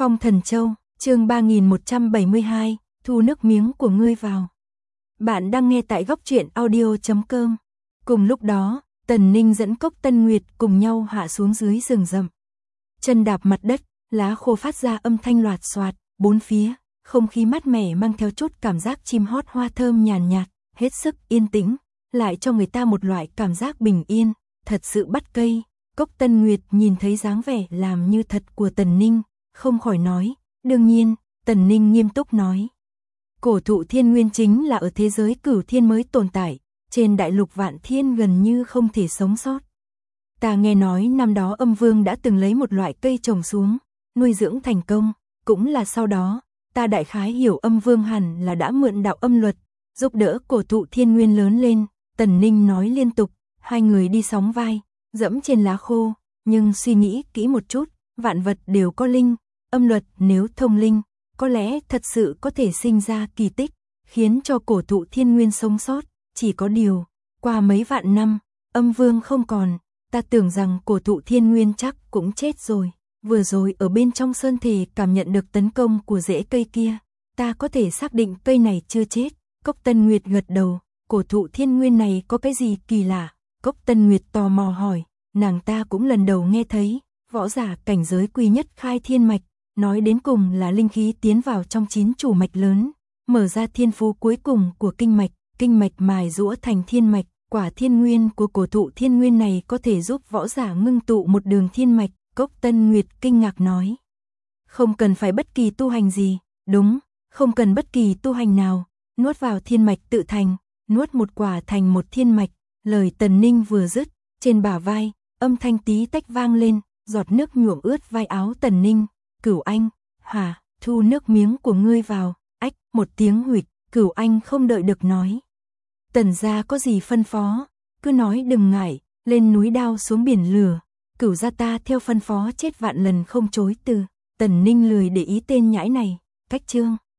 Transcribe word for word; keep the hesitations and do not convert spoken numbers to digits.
Phong Thần Châu, chương ba nghìn một trăm bảy mươi hai, thu nước miếng của ngươi vào. Bạn đang nghe tại góc truyện audio chấm com. Cùng lúc đó, Tần Ninh dẫn Cốc Tân Nguyệt cùng nhau hạ xuống dưới rừng rậm. Chân đạp mặt đất, lá khô phát ra âm thanh loạt xoạt, bốn phía, không khí mát mẻ mang theo chút cảm giác chim hót hoa thơm nhàn nhạt, hết sức yên tĩnh, lại cho người ta một loại cảm giác bình yên, thật sự bắt cây. Cốc Tân Nguyệt nhìn thấy dáng vẻ làm như thật của Tần Ninh, không khỏi nói, đương nhiên, Tần Ninh nghiêm túc nói. Cổ thụ thiên nguyên chính là ở thế giới cửu thiên mới tồn tại, trên đại lục vạn thiên gần như không thể sống sót. Ta nghe nói năm đó âm vương đã từng lấy một loại cây trồng xuống, nuôi dưỡng thành công, cũng là sau đó, ta đại khái hiểu âm vương hẳn là đã mượn đạo âm luật, giúp đỡ cổ thụ thiên nguyên lớn lên. Tần Ninh nói liên tục, hai người đi sóng vai, dẫm trên lá khô, nhưng suy nghĩ kỹ một chút, vạn vật đều có linh, âm luật nếu thông linh, có lẽ thật sự có thể sinh ra kỳ tích, khiến cho cổ thụ thiên nguyên sống sót, chỉ có điều, qua mấy vạn năm, âm vương không còn, ta tưởng rằng cổ thụ thiên nguyên chắc cũng chết rồi, vừa rồi ở bên trong sơn thể cảm nhận được tấn công của rễ cây kia, ta có thể xác định cây này chưa chết. Cốc Tân Nguyệt gật đầu, cổ thụ thiên nguyên này có cái gì kỳ lạ? Cốc Tân Nguyệt tò mò hỏi, nàng ta cũng lần đầu nghe thấy, võ giả cảnh giới quy nhất khai thiên mạch, nói đến cùng là linh khí tiến vào trong chín chủ mạch lớn, mở ra thiên phú cuối cùng của kinh mạch, kinh mạch mài giũa thành thiên mạch, quả thiên nguyên của cổ thụ thiên nguyên này có thể giúp võ giả ngưng tụ một đường thiên mạch. Cốc Tân Nguyệt kinh ngạc nói, không cần phải bất kỳ tu hành gì, đúng, không cần bất kỳ tu hành nào, nuốt vào thiên mạch tự thành, nuốt một quả thành một thiên mạch. Lời Tần Ninh vừa dứt, trên bả vai, âm thanh tí tách vang lên, giọt nước nhuộm ướt vai áo Tần Ninh. Cửu Anh, hả, thu nước miếng của ngươi vào. Ách, một tiếng huỵch, Cửu Anh không đợi được nói. Tần gia có gì phân phó, cứ nói đừng ngại, lên núi đao xuống biển lửa. Cửu gia ta theo phân phó chết vạn lần không chối từ. Tần Ninh lười để ý tên nhãi này, cách chương.